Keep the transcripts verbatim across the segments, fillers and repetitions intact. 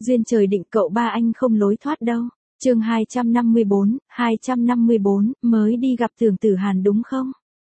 Duyên trời định cậu ba anh không lối thoát đâu. Chương hai trăm năm mươi bốn, hai trăm năm mươi bốn, mới đi gặp Tưởng Tử Hàn đúng không?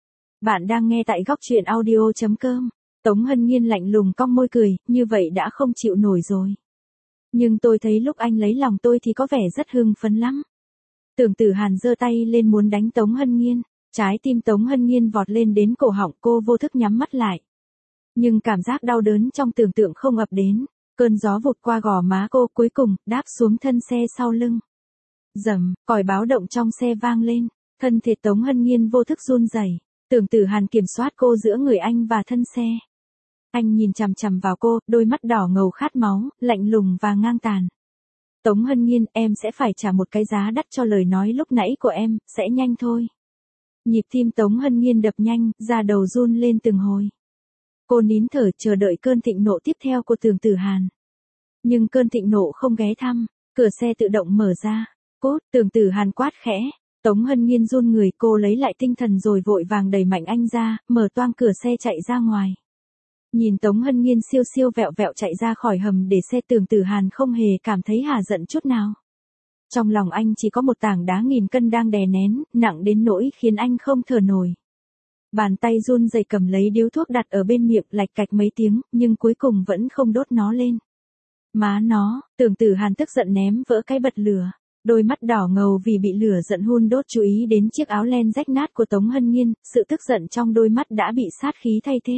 Bạn đang nghe tại góc truyện audio chấm com. Tống Hân Nhiên lạnh lùng cong môi cười, như vậy đã không chịu nổi rồi. Nhưng tôi thấy lúc anh lấy lòng tôi thì có vẻ rất hưng phấn lắm. Tưởng Tử Hàn giơ tay lên muốn đánh Tống Hân Nhiên, trái tim Tống Hân Nhiên vọt lên đến cổ họng, cô vô thức nhắm mắt lại. Nhưng cảm giác đau đớn trong tưởng tượng không ập đến, cơn gió vụt qua gò má cô, cuối cùng đáp xuống thân xe sau lưng. Rầm, còi báo động trong xe vang lên, thân thể Tống Hân Nhiên vô thức run rẩy. Tưởng Tử Hàn kiểm soát cô giữa người anh và thân xe. Anh nhìn chằm chằm vào cô, đôi mắt đỏ ngầu khát máu, lạnh lùng và ngang tàn. Tống Hân Nhiên, em sẽ phải trả một cái giá đắt cho lời nói lúc nãy của em, sẽ nhanh thôi. Nhịp tim Tống Hân Nhiên đập nhanh, da đầu run lên từng hồi. Cô nín thở chờ đợi cơn thịnh nộ tiếp theo của Tưởng Tử Hàn. Nhưng cơn thịnh nộ không ghé thăm, cửa xe tự động mở ra. Cốt, Tưởng Tử Hàn quát khẽ. Tống Hân Nhiên run người, cô lấy lại tinh thần rồi vội vàng đẩy mạnh anh ra, mở toang cửa xe chạy ra ngoài. Nhìn Tống Hân Nhiên siêu siêu vẹo vẹo chạy ra khỏi hầm để xe, Tưởng Tử Hàn không hề cảm thấy hả giận chút nào. Trong lòng anh chỉ có một tảng đá nghìn cân đang đè nén, nặng đến nỗi khiến anh không thở nổi. Bàn tay run rẩy cầm lấy điếu thuốc đặt ở bên miệng, lạch cạch mấy tiếng, nhưng cuối cùng vẫn không đốt nó lên. Má nó, Tưởng Tử Hàn tức giận ném vỡ cái bật lửa. Đôi mắt đỏ ngầu vì bị lửa giận hun đốt, chú ý đến chiếc áo len rách nát của Tống Hân Nhiên, sự tức giận trong đôi mắt đã bị sát khí thay thế.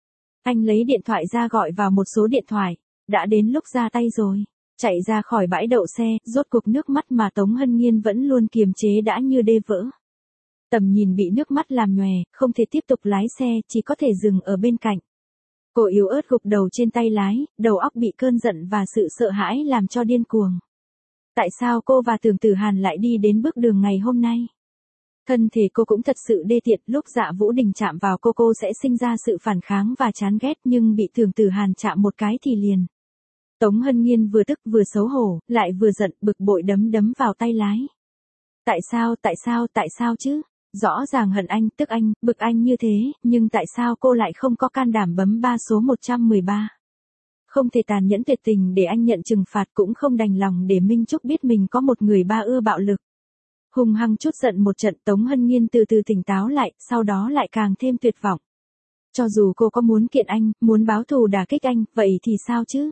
Anh lấy điện thoại ra gọi vào một số điện thoại, đã đến lúc ra tay rồi. Chạy ra khỏi bãi đậu xe, rốt cuộc nước mắt mà Tống Hân Nhiên vẫn luôn kiềm chế đã như đê vỡ. Tầm nhìn bị nước mắt làm nhòe, không thể tiếp tục lái xe, chỉ có thể dừng ở bên cạnh. Cô yếu ớt gục đầu trên tay lái, đầu óc bị cơn giận và sự sợ hãi làm cho điên cuồng. Tại sao cô và Tưởng Tử Hàn lại đi đến bước đường ngày hôm nay? Thân thể cô cũng thật sự đê tiện, lúc Dạ Vũ Đình chạm vào cô cô sẽ sinh ra sự phản kháng và chán ghét, nhưng bị Tưởng Tử Hàn chạm một cái thì liền. Tống Hân Nhiên vừa tức vừa xấu hổ, lại vừa giận, bực bội đấm đấm vào tay lái. Tại sao, tại sao, tại sao chứ? Rõ ràng hận anh, tức anh, bực anh như thế, nhưng tại sao cô lại không có can đảm bấm ba số một trăm mười ba? Không thể tàn nhẫn tuyệt tình để anh nhận trừng phạt, cũng không đành lòng để Minh Trúc biết mình có một người ba ưa bạo lực. Hung hăng chút giận một trận, Tống Hân Nhiên từ từ tỉnh táo lại, sau đó lại càng thêm tuyệt vọng. Cho dù cô có muốn kiện anh, muốn báo thù đả kích anh, vậy thì sao chứ?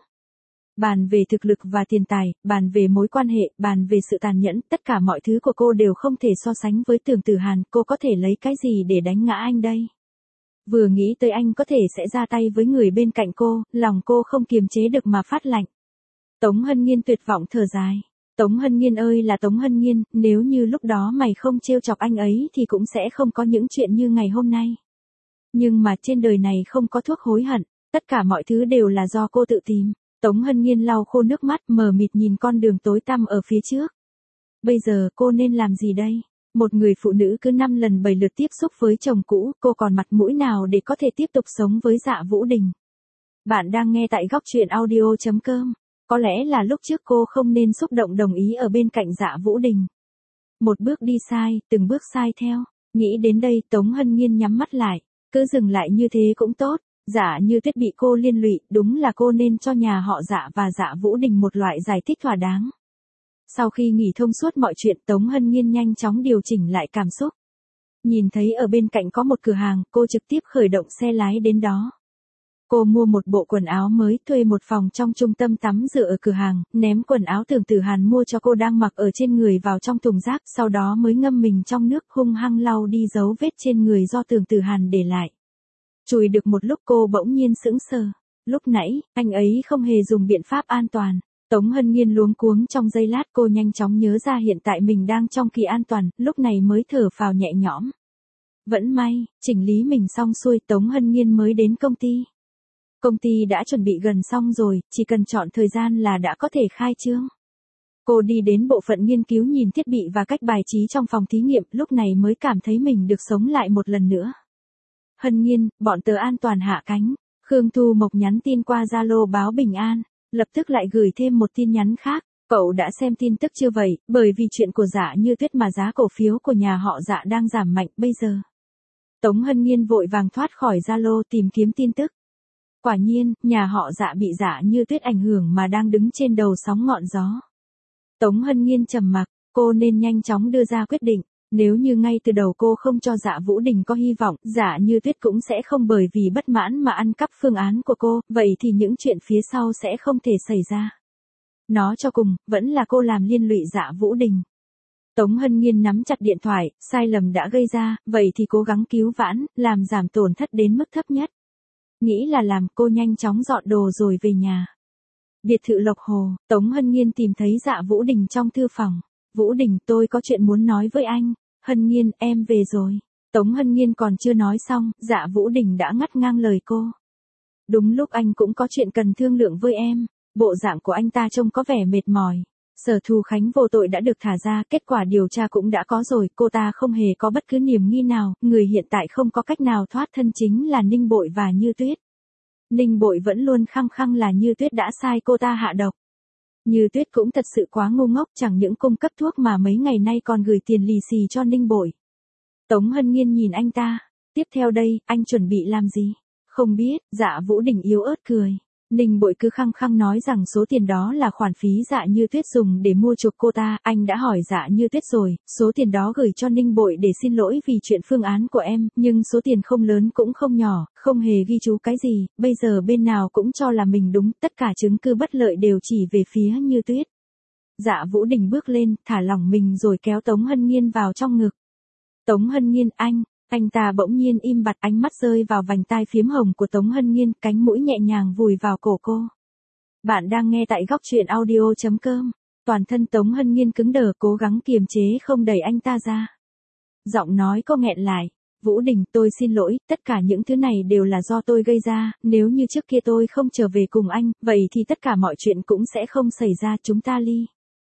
Bàn về thực lực và tiền tài, bàn về mối quan hệ, bàn về sự tàn nhẫn, tất cả mọi thứ của cô đều không thể so sánh với Tưởng Tử Hàn, cô có thể lấy cái gì để đánh ngã anh đây? Vừa nghĩ tới anh có thể sẽ ra tay với người bên cạnh cô, lòng cô không kiềm chế được mà phát lạnh. Tống Hân Nhiên tuyệt vọng thở dài. Tống Hân Nhiên ơi là Tống Hân Nhiên, nếu như lúc đó mày không trêu chọc anh ấy thì cũng sẽ không có những chuyện như ngày hôm nay. Nhưng mà trên đời này không có thuốc hối hận, tất cả mọi thứ đều là do cô tự tìm. Tống Hân Nhiên lau khô nước mắt, mờ mịt nhìn con đường tối tăm ở phía trước. Bây giờ cô nên làm gì đây? Một người phụ nữ cứ năm lần bảy lượt tiếp xúc với chồng cũ, cô còn mặt mũi nào để có thể tiếp tục sống với Dạ Vũ Đình? Bạn đang nghe tại góc truyện audio chấm com. Có lẽ là lúc trước cô không nên xúc động đồng ý ở bên cạnh Dạ Vũ Đình. Một bước đi sai, từng bước sai theo. Nghĩ đến đây, Tống Hân Nhiên nhắm mắt lại. Cứ dừng lại như thế cũng tốt. Dạ Như Tuyết bị cô liên lụy, đúng là cô nên cho nhà họ Dạ và Dạ Vũ Đình một loại giải thích thỏa đáng. Sau khi nghỉ thông suốt mọi chuyện, Tống Hân Nhiên nhanh chóng điều chỉnh lại cảm xúc. Nhìn thấy ở bên cạnh có một cửa hàng, cô trực tiếp khởi động xe lái đến đó. Cô mua một bộ quần áo mới, thuê một phòng trong trung tâm tắm rửa ở cửa hàng, ném quần áo Tưởng Tử Hàn mua cho cô đang mặc ở trên người vào trong thùng rác, sau đó mới ngâm mình trong nước, hung hăng lau đi dấu vết trên người do Tưởng Tử Hàn để lại. Chùi được một lúc cô bỗng nhiên sững sờ. Lúc nãy, anh ấy không hề dùng biện pháp an toàn. Tống Hân Nhiên luống cuống trong giây lát, cô nhanh chóng nhớ ra hiện tại mình đang trong kỳ an toàn, lúc này mới thở phào nhẹ nhõm. Vẫn may, chỉnh lý mình xong xuôi, Tống Hân Nhiên mới đến công ty. Công ty đã chuẩn bị gần xong rồi, chỉ cần chọn thời gian là đã có thể khai trương. Cô đi đến bộ phận nghiên cứu nhìn thiết bị và cách bài trí trong phòng thí nghiệm, lúc này mới cảm thấy mình được sống lại một lần nữa. Hân Nhiên, bọn tớ an toàn hạ cánh. Khương Thu Mộc nhắn tin qua Zalo báo bình an, lập tức lại gửi thêm một tin nhắn khác. Cậu đã xem tin tức chưa vậy, bởi vì chuyện của Dạ Như Tuyết mà giá cổ phiếu của nhà họ Dạ đang giảm mạnh bây giờ. Tống Hân Nhiên vội vàng thoát khỏi Zalo tìm kiếm tin tức. Quả nhiên, nhà họ Dạ bị Dạ Như Tuyết ảnh hưởng mà đang đứng trên đầu sóng ngọn gió. Tống Hân Nghiên trầm mặc, cô nên nhanh chóng đưa ra quyết định. Nếu như ngay từ đầu cô không cho Dạ Vũ Đình có hy vọng, Dạ Như Tuyết cũng sẽ không bởi vì bất mãn mà ăn cắp phương án của cô, vậy thì những chuyện phía sau sẽ không thể xảy ra. Nói cho cùng, vẫn là cô làm liên lụy Dạ Vũ Đình. Tống Hân Nghiên nắm chặt điện thoại, sai lầm đã gây ra, vậy thì cố gắng cứu vãn, làm giảm tổn thất đến mức thấp nhất. Nghĩ là làm, cô nhanh chóng dọn đồ rồi về nhà. Biệt thự Lộc Hồ, Tống Hân Nghiên tìm thấy Dạ Vũ Đình trong thư phòng. Vũ Đình, tôi có chuyện muốn nói với anh. Hân Nghiên, em về rồi. Tống Hân Nghiên còn chưa nói xong, Dạ Vũ Đình đã ngắt ngang lời cô. Đúng lúc anh cũng có chuyện cần thương lượng với em. Bộ dạng của anh ta trông có vẻ mệt mỏi. Sở Thù Khánh vô tội đã được thả ra, kết quả điều tra cũng đã có rồi, cô ta không hề có bất cứ niềm nghi nào, người hiện tại không có cách nào thoát thân chính là Ninh Bội và Như Tuyết. Ninh Bội vẫn luôn khăng khăng là Như Tuyết đã sai cô ta hạ độc. Như Tuyết cũng thật sự quá ngu ngốc, chẳng những cung cấp thuốc mà mấy ngày nay còn gửi tiền lì xì cho Ninh Bội. Tống Hân Nghiên nhìn anh ta, tiếp theo đây, anh chuẩn bị làm gì? Không biết, Dạ Vũ Đình yếu ớt cười. Ninh Bội cứ khăng khăng nói rằng số tiền đó là khoản phí Dạ Như Tuyết dùng để mua chuộc cô ta, anh đã hỏi Dạ Như Tuyết rồi, số tiền đó gửi cho Ninh Bội để xin lỗi vì chuyện phương án của em, nhưng số tiền không lớn cũng không nhỏ, không hề ghi chú cái gì, bây giờ bên nào cũng cho là mình đúng, tất cả chứng cứ bất lợi đều chỉ về phía Như Tuyết. Dạ Vũ Đình bước lên, thả lỏng mình rồi kéo Tống Hân Nghiên vào trong ngực. Tống Hân Nghiên, anh... Anh ta bỗng nhiên im bặt, ánh mắt rơi vào vành tai phiếm hồng của Tống Hân Nghiên, cánh mũi nhẹ nhàng vùi vào cổ cô. Bạn đang nghe tại góc truyện audio chấm com. Toàn thân Tống Hân Nghiên cứng đờ, cố gắng kiềm chế không đẩy anh ta ra. Giọng nói cô nghẹn lại. Vũ Đình, tôi xin lỗi, tất cả những thứ này đều là do tôi gây ra, nếu như trước kia tôi không trở về cùng anh, vậy thì tất cả mọi chuyện cũng sẽ không xảy ra, chúng ta ly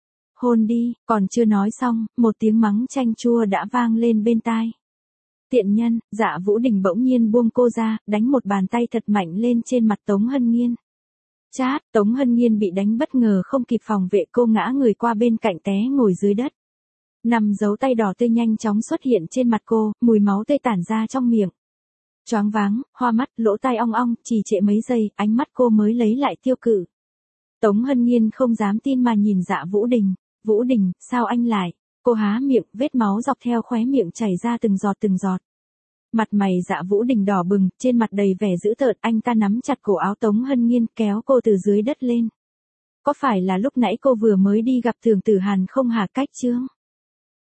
hôn đi. Còn chưa nói xong, một tiếng mắng chanh chua đã vang lên bên tai. Tiện nhân, Dạ Vũ Đình bỗng nhiên buông cô ra, đánh một bàn tay thật mạnh lên trên mặt Tống Hân Nghiên. Chát, Tống Hân Nghiên bị đánh bất ngờ không kịp phòng vệ, cô ngã người qua bên cạnh té ngồi dưới đất. Năm dấu tay đỏ tươi nhanh chóng xuất hiện trên mặt cô, mùi máu tươi tản ra trong miệng. Choáng váng, hoa mắt, lỗ tai ong ong, trì trệ mấy giây, ánh mắt cô mới lấy lại tiêu cự. Tống Hân Nghiên không dám tin mà nhìn Dạ Vũ Đình. Vũ Đình, sao anh lại? Cô há miệng, vết máu dọc theo khóe miệng chảy ra từng giọt từng giọt. Mặt mày Dạ Vũ Đình đỏ bừng, trên mặt đầy vẻ dữ tợn, anh ta nắm chặt cổ áo Tống Hân Nghiên, kéo cô từ dưới đất lên. Có phải là lúc nãy cô vừa mới đi gặp Thường Tử Hàn không hả? Cách chương